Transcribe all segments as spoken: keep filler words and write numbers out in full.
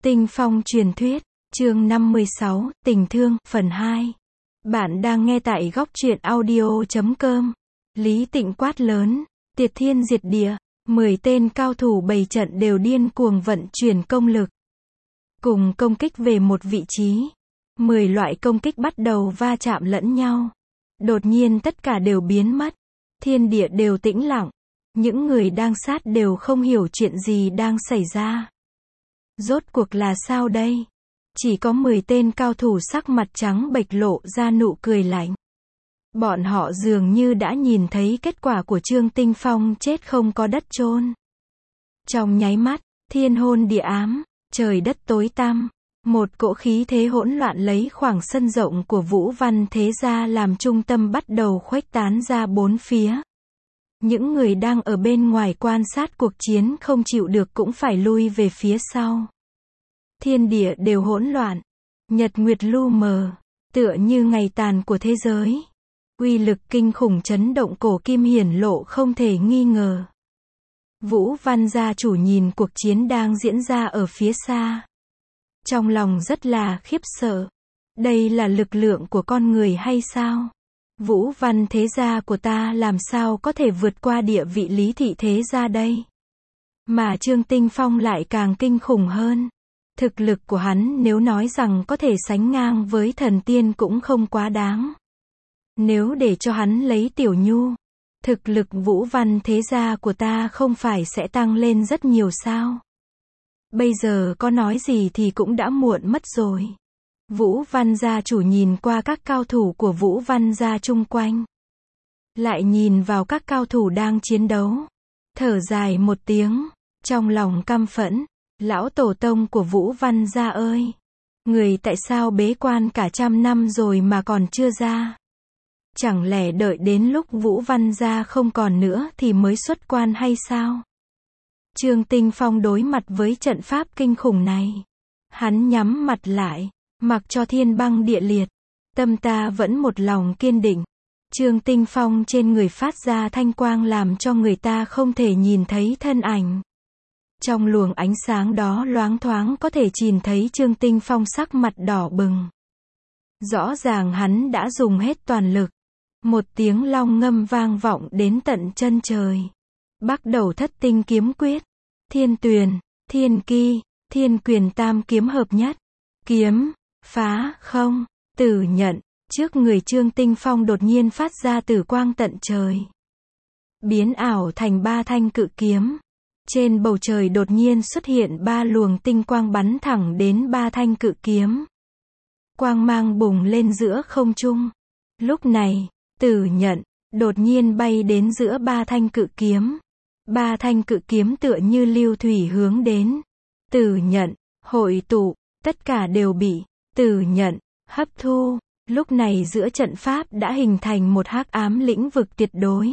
Tinh Phong truyền thuyết, chương năm mươi sáu, tình thương, phần hai. Bạn đang nghe tại góc truyện audio chấm com. Lý Tịnh quát lớn, tiệt thiên diệt địa, mười tên cao thủ bày trận đều điên cuồng vận chuyển công lực. Cùng công kích về một vị trí. mười loại công kích bắt đầu va chạm lẫn nhau. Đột nhiên tất cả đều biến mất. Thiên địa đều tĩnh lặng. Những người đang sát đều không hiểu chuyện gì đang xảy ra. Rốt cuộc là sao đây? Chỉ có mười tên cao thủ sắc mặt trắng bệch lộ ra nụ cười lạnh. Bọn họ dường như đã nhìn thấy kết quả của Trương Tinh Phong chết không có đất chôn. Trong nháy mắt, thiên hôn địa ám, trời đất tối tăm, một cỗ khí thế hỗn loạn lấy khoảng sân rộng của Vũ Văn Thế Gia làm trung tâm bắt đầu khuếch tán ra bốn phía. Những người đang ở bên ngoài quan sát cuộc chiến không chịu được cũng phải lui về phía sau. Thiên địa đều hỗn loạn, nhật nguyệt lu mờ, tựa như ngày tàn của thế giới. Uy lực kinh khủng chấn động cổ kim hiển lộ không thể nghi ngờ. Vũ Văn gia chủ nhìn cuộc chiến đang diễn ra ở phía xa. Trong lòng rất là khiếp sợ. Đây là lực lượng của con người hay sao? Vũ Văn Thế Gia của ta làm sao có thể vượt qua địa vị Lý Thị Thế Gia đây? Mà Trương Tinh Phong lại càng kinh khủng hơn. Thực lực của hắn nếu nói rằng có thể sánh ngang với thần tiên cũng không quá đáng. Nếu để cho hắn lấy Tiểu Nhu, thực lực Vũ Văn Thế Gia của ta không phải sẽ tăng lên rất nhiều sao? Bây giờ có nói gì thì cũng đã muộn mất rồi. Vũ Văn gia chủ nhìn qua các cao thủ của Vũ Văn gia chung quanh. Lại nhìn vào các cao thủ đang chiến đấu. Thở dài một tiếng, trong lòng căm phẫn. Lão tổ tông của Vũ Văn gia ơi! Người tại sao bế quan cả trăm năm rồi mà còn chưa ra? Chẳng lẽ đợi đến lúc Vũ Văn gia không còn nữa thì mới xuất quan hay sao? Trương Tinh Phong đối mặt với trận pháp kinh khủng này. Hắn nhắm mặt lại, mặc cho thiên băng địa liệt. Tâm ta vẫn một lòng kiên định. Trương Tinh Phong trên người phát ra thanh quang làm cho người ta không thể nhìn thấy thân ảnh. Trong luồng ánh sáng đó loáng thoáng có thể nhìn thấy Trương Tinh Phong sắc mặt đỏ bừng. Rõ ràng hắn đã dùng hết toàn lực. Một tiếng long ngâm vang vọng đến tận chân trời. Bắt đầu thất tinh kiếm quyết. Thiên tuyền, thiên ki, thiên quyền tam kiếm hợp nhất. Kiếm, phá, không, tử nhận. Trước người Trương Tinh Phong đột nhiên phát ra tử quang tận trời. Biến ảo thành ba thanh cự kiếm. Trên bầu trời đột nhiên xuất hiện ba luồng tinh quang bắn thẳng đến ba thanh cự kiếm. Quang mang bùng lên giữa không trung. Lúc này, tử nhận, đột nhiên bay đến giữa ba thanh cự kiếm. Ba thanh cự kiếm tựa như lưu thủy hướng đến. Tử nhận, hội tụ, tất cả đều bị, tử nhận, hấp thu. Lúc này giữa trận pháp đã hình thành một hắc ám lĩnh vực tuyệt đối.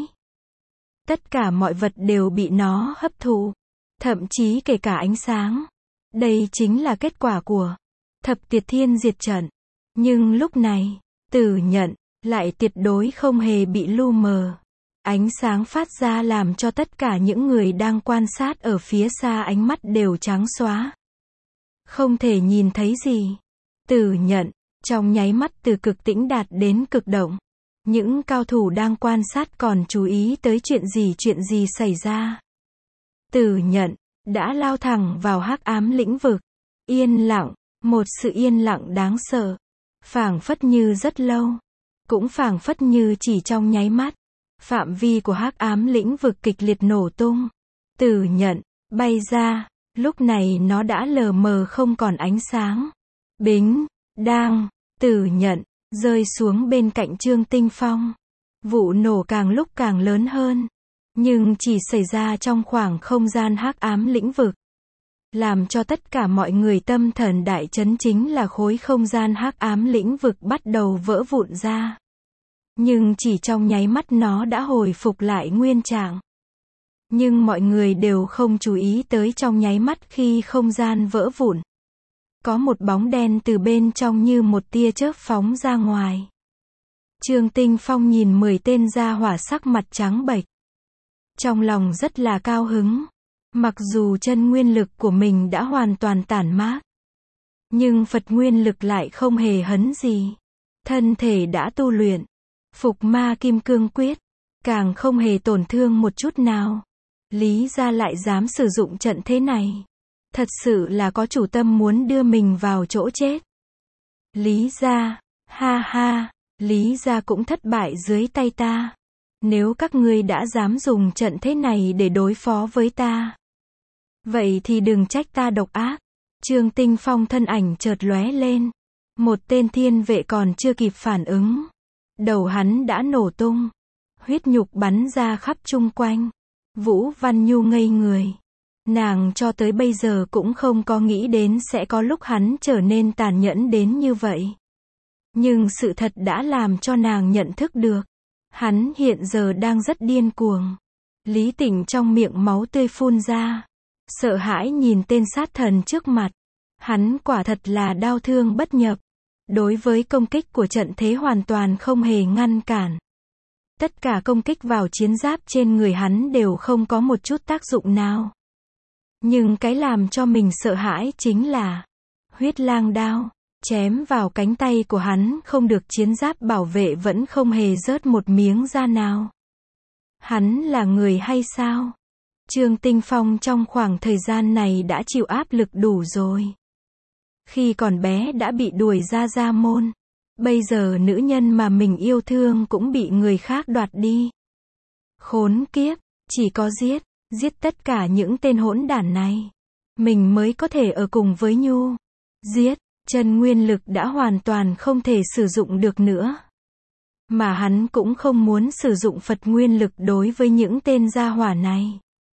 Tất cả mọi vật đều bị nó hấp thụ. Thậm chí kể cả ánh sáng. Đây chính là kết quả của thập tiệt thiên diệt trận. Nhưng lúc này, tử nhận, lại tuyệt đối không hề bị lu mờ. Ánh sáng phát ra làm cho tất cả những người đang quan sát ở phía xa ánh mắt đều trắng xóa. Không thể nhìn thấy gì. Tử nhận, trong nháy mắt từ cực tĩnh đạt đến cực động. Những cao thủ đang quan sát còn chú ý tới chuyện gì chuyện gì xảy ra. Tử nhận, đã lao thẳng vào hắc ám lĩnh vực. Yên lặng, một sự yên lặng đáng sợ. Phảng phất như rất lâu. Cũng phảng phất như chỉ trong nháy mắt. Phạm vi của hắc ám lĩnh vực kịch liệt nổ tung. Tử nhận, bay ra. Lúc này nó đã lờ mờ không còn ánh sáng. Bính, đang, tử nhận, rơi xuống bên cạnh Trương Tinh Phong. Vụ nổ càng lúc càng lớn hơn. Nhưng chỉ xảy ra trong khoảng không gian hắc ám lĩnh vực. Làm cho tất cả mọi người tâm thần đại chấn chính là khối không gian hắc ám lĩnh vực bắt đầu vỡ vụn ra. Nhưng chỉ trong nháy mắt nó đã hồi phục lại nguyên trạng. Nhưng mọi người đều không chú ý tới trong nháy mắt khi không gian vỡ vụn. Có một bóng đen từ bên trong như một tia chớp phóng ra ngoài. Trương Tinh Phong nhìn mười tên gia hỏa sắc mặt trắng bệch. Trong lòng rất là cao hứng. Mặc dù chân nguyên lực của mình đã hoàn toàn tản mát. Nhưng Phật nguyên lực lại không hề hấn gì. Thân thể đã tu luyện. Phục ma kim cương quyết. Càng không hề tổn thương một chút nào. Lý gia lại dám sử dụng trận thế này. Thật sự là có chủ tâm muốn đưa mình vào chỗ chết. Lý gia, ha ha, Lý gia cũng thất bại dưới tay ta. Nếu các ngươi đã dám dùng trận thế này để đối phó với ta, vậy thì đừng trách ta độc ác. Trương Tinh Phong thân ảnh chợt lóe lên. Một tên thiên vệ còn chưa kịp phản ứng. Đầu hắn đã nổ tung. Huyết nhục bắn ra khắp chung quanh. Vũ Văn Nhu ngây người. Nàng cho tới bây giờ cũng không có nghĩ đến sẽ có lúc hắn trở nên tàn nhẫn đến như vậy. Nhưng sự thật đã làm cho nàng nhận thức được. Hắn hiện giờ đang rất điên cuồng. Lý Tịnh trong miệng máu tươi phun ra. Sợ hãi nhìn tên sát thần trước mặt. Hắn quả thật là đau thương bất nhập. Đối với công kích của trận thế hoàn toàn không hề ngăn cản. Tất cả công kích vào chiến giáp trên người hắn đều không có một chút tác dụng nào. Nhưng cái làm cho mình sợ hãi chính là huyết lang đao, chém vào cánh tay của hắn không được chiến giáp bảo vệ vẫn không hề rớt một miếng da nào. Hắn là người hay sao? Trương Tinh Phong trong khoảng thời gian này đã chịu áp lực đủ rồi. Khi còn bé đã bị đuổi ra gia môn. Bây giờ nữ nhân mà mình yêu thương cũng bị người khác đoạt đi. Khốn kiếp, chỉ có giết, giết tất cả những tên hỗn đản này. Mình mới có thể ở cùng với Nhu. Giết, chân nguyên lực đã hoàn toàn không thể sử dụng được nữa. Mà hắn cũng không muốn sử dụng Phật nguyên lực đối với những tên gia hỏa này.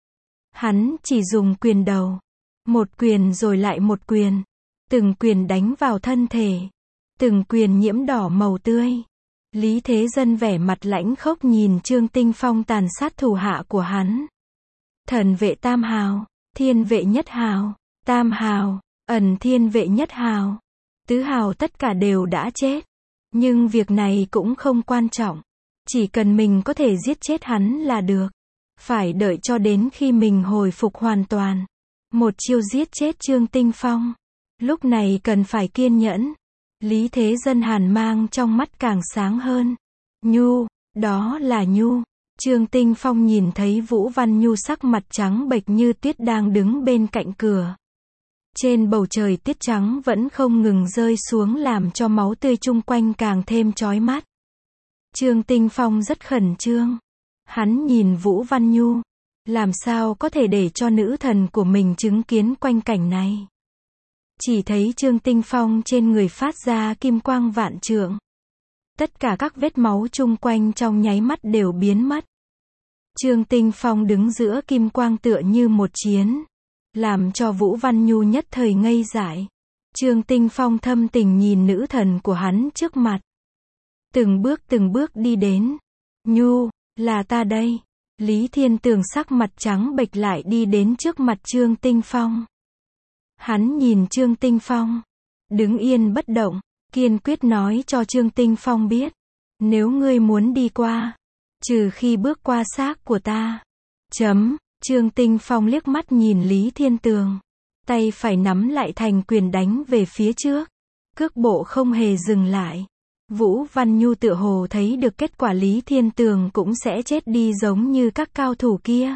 Hắn chỉ dùng quyền đầu. Một quyền rồi lại một quyền. Từng quyền đánh vào thân thể. Từng quyền nhiễm đỏ màu tươi. Lý Thế Dân vẻ mặt lãnh khốc nhìn Trương Tinh Phong tàn sát thủ hạ của hắn. Thần vệ tam hào, thiên vệ nhất hào, tam hào, ẩn thiên vệ nhất hào, tứ hào tất cả đều đã chết. Nhưng việc này cũng không quan trọng. Chỉ cần mình có thể giết chết hắn là được. Phải đợi cho đến khi mình hồi phục hoàn toàn. Một chiêu giết chết Trương Tinh Phong. Lúc này cần phải kiên nhẫn. Lý Thế Dân hàn mang trong mắt càng sáng hơn. Nhu, đó là Nhu. Trương Tinh Phong nhìn thấy Vũ Văn Nhu sắc mặt trắng bệch như tuyết đang đứng bên cạnh cửa. Trên bầu trời tiết trắng vẫn không ngừng rơi xuống làm cho máu tươi chung quanh càng thêm chói mắt. Trương Tinh Phong rất khẩn trương. Hắn nhìn Vũ Văn Nhu. Làm sao có thể để cho nữ thần của mình chứng kiến quanh cảnh này. Chỉ thấy Trương Tinh Phong trên người phát ra kim quang vạn trượng. Tất cả các vết máu chung quanh trong nháy mắt đều biến mất. Trương Tinh Phong đứng giữa kim quang tựa như một chiến. Làm cho Vũ Văn Nhu nhất thời ngây dại. Trương Tinh Phong thâm tình nhìn nữ thần của hắn trước mặt. Từng bước từng bước đi đến. Nhu, là ta đây. Lý Thiên Tường sắc mặt trắng bệch lại đi đến trước mặt Trương Tinh Phong. Hắn nhìn Trương Tinh Phong. Đứng yên bất động. Kiên quyết nói cho Trương Tinh Phong biết. Nếu ngươi muốn đi qua. Trừ khi bước qua xác của ta. Chấm. Trương Tinh Phong liếc mắt nhìn Lý Thiên Tường. Tay phải nắm lại thành quyền đánh về phía trước. Cước bộ không hề dừng lại. Vũ Văn Nhu tựa hồ thấy được kết quả Lý Thiên Tường cũng sẽ chết đi giống như các cao thủ kia.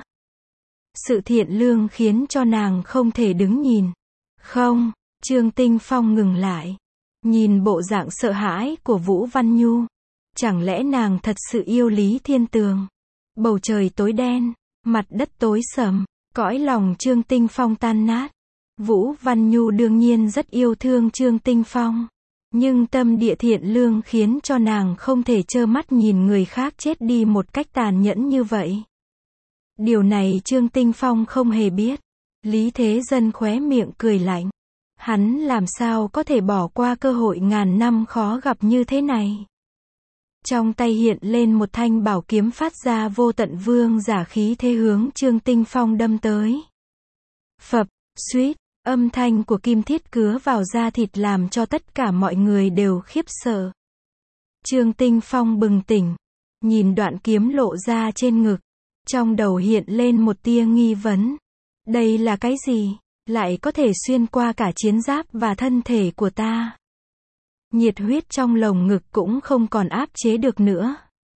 Sự thiện lương khiến cho nàng không thể đứng nhìn. Không, Trương Tinh Phong ngừng lại. Nhìn bộ dạng sợ hãi của Vũ Văn Nhu. Chẳng lẽ nàng thật sự yêu Lý Thiên Tường? Bầu trời tối đen, mặt đất tối sầm, cõi lòng Trương Tinh Phong tan nát. Vũ Văn Nhu đương nhiên rất yêu thương Trương Tinh Phong. Nhưng tâm địa thiện lương khiến cho nàng không thể trơ mắt nhìn người khác chết đi một cách tàn nhẫn như vậy. Điều này Trương Tinh Phong không hề biết. Lý Thế Dân khóe miệng cười lạnh. Hắn làm sao có thể bỏ qua cơ hội ngàn năm khó gặp như thế này. Trong tay hiện lên một thanh bảo kiếm phát ra vô tận vương giả khí thế hướng Trương Tinh Phong đâm tới. Phập, suýt, âm thanh của kim thiết cứa vào da thịt làm cho tất cả mọi người đều khiếp sợ. Trương Tinh Phong bừng tỉnh, nhìn đoạn kiếm lộ ra trên ngực, trong đầu hiện lên một tia nghi vấn. Đây là cái gì? lại có thể xuyên qua cả chiến giáp và thân thể của ta. Nhiệt huyết trong lồng ngực cũng không còn áp chế được nữa.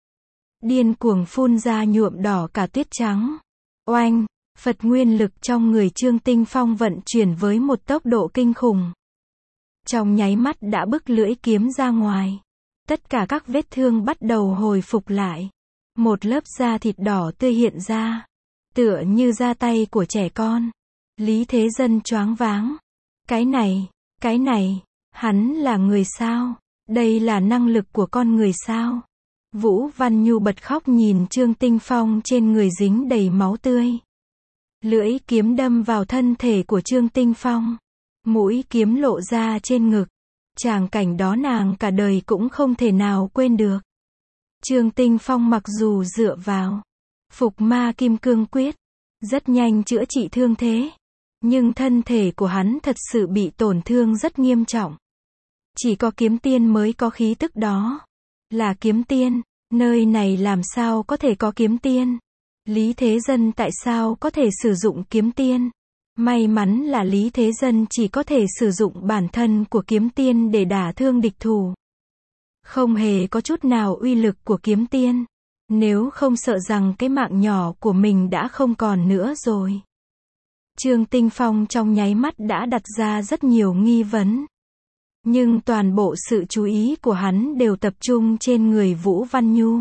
Điên cuồng phun ra nhuộm đỏ cả tuyết trắng. Oanh, Phật nguyên lực trong người Trương Tinh Phong vận chuyển với một tốc độ kinh khủng. Trong nháy mắt đã bức lưỡi kiếm ra ngoài. Tất cả các vết thương bắt đầu hồi phục lại. Một lớp da thịt đỏ tươi hiện ra. Tựa như da tay của trẻ con. Lý Thế Dân choáng váng. Cái này, cái này, hắn là người sao? Đây là năng lực của con người sao? Vũ Văn Nhu bật khóc nhìn Trương Tinh Phong trên người dính đầy máu tươi. Lưỡi kiếm đâm vào thân thể của Trương Tinh Phong. Mũi kiếm lộ ra trên ngực. Tràng cảnh đó nàng cả đời cũng không thể nào quên được. Trương Tinh Phong mặc dù dựa vào Phục Ma Kim Cương Quyết, rất nhanh chữa trị thương thế. Nhưng thân thể của hắn thật sự bị tổn thương rất nghiêm trọng. Chỉ có kiếm tiên mới có khí tức đó. Là kiếm tiên, nơi này làm sao có thể có kiếm tiên? Lý Thế Dân tại sao có thể sử dụng kiếm tiên? May mắn là Lý Thế Dân chỉ có thể sử dụng bản thân của kiếm tiên để đả thương địch thủ. Không hề có chút nào uy lực của kiếm tiên. Nếu không sợ rằng cái mạng nhỏ của mình đã không còn nữa rồi. Trương Tinh Phong trong nháy mắt đã đặt ra rất nhiều nghi vấn. Nhưng toàn bộ sự chú ý của hắn đều tập trung trên người Vũ Văn Nhu.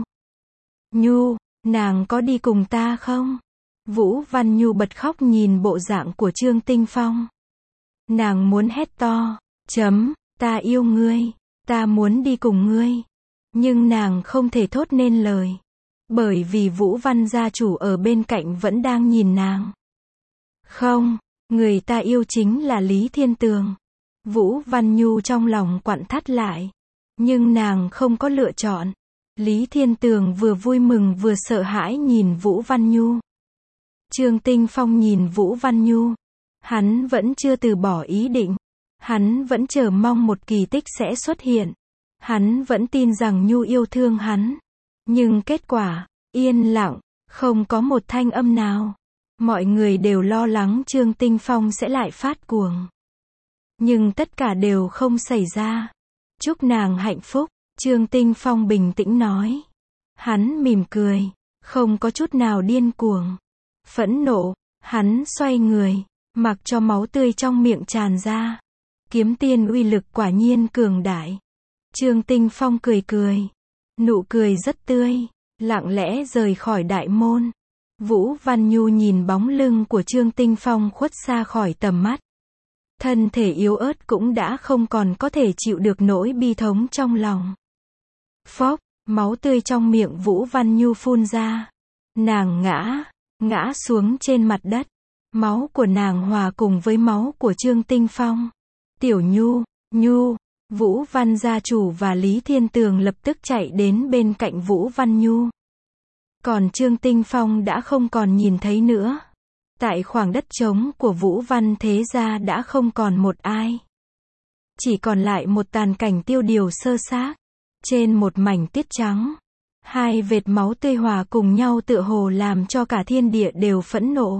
Nhu, nàng có đi cùng ta không? Vũ Văn Nhu bật khóc nhìn bộ dạng của Trương Tinh Phong. Nàng muốn hét to, chấm, ta yêu ngươi, ta muốn đi cùng ngươi. Nhưng nàng không thể thốt nên lời. Bởi vì Vũ Văn gia chủ ở bên cạnh vẫn đang nhìn nàng. Không, người ta yêu chính là Lý Thiên Tường. Vũ Văn Nhu trong lòng quặn thắt lại. Nhưng nàng không có lựa chọn. Lý Thiên Tường vừa vui mừng vừa sợ hãi nhìn Vũ Văn Nhu. Trương Tinh Phong nhìn Vũ Văn Nhu. Hắn vẫn chưa từ bỏ ý định. Hắn vẫn chờ mong một kỳ tích sẽ xuất hiện. Hắn vẫn tin rằng Nhu yêu thương hắn. Nhưng kết quả, yên lặng, không có một thanh âm nào. Mọi người đều lo lắng Trương Tinh Phong sẽ lại phát cuồng. Nhưng tất cả đều không xảy ra. Chúc nàng hạnh phúc, Trương Tinh Phong bình tĩnh nói. Hắn mỉm cười, không có chút nào điên cuồng. Phẫn nộ, hắn xoay người, mặc cho máu tươi trong miệng tràn ra. Kiếm tiên uy lực quả nhiên cường đại. Trương Tinh Phong cười cười. Nụ cười rất tươi, lặng lẽ rời khỏi đại môn. Vũ Văn Nhu nhìn bóng lưng của Trương Tinh Phong khuất xa khỏi tầm mắt. Thân thể yếu ớt cũng đã không còn có thể chịu được nỗi bi thống trong lòng. Phốc, máu tươi trong miệng Vũ Văn Nhu phun ra. Nàng ngã, ngã xuống trên mặt đất. Máu của nàng hòa cùng với máu của Trương Tinh Phong. Tiểu Nhu, Nhu, Vũ Văn gia chủ và Lý Thiên Tường lập tức chạy đến bên cạnh Vũ Văn Nhu. Còn Trương Tinh Phong đã không còn nhìn thấy nữa. Tại khoảng đất trống của Vũ Văn thế gia đã không còn một ai. Chỉ còn lại một tàn cảnh tiêu điều sơ xác. Trên một mảnh tuyết trắng. Hai vệt máu tươi hòa cùng nhau tựa hồ làm cho cả thiên địa đều phẫn nộ.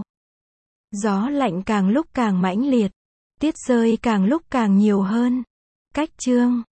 Gió lạnh càng lúc càng mãnh liệt. Tuyết rơi càng lúc càng nhiều hơn. Cách chương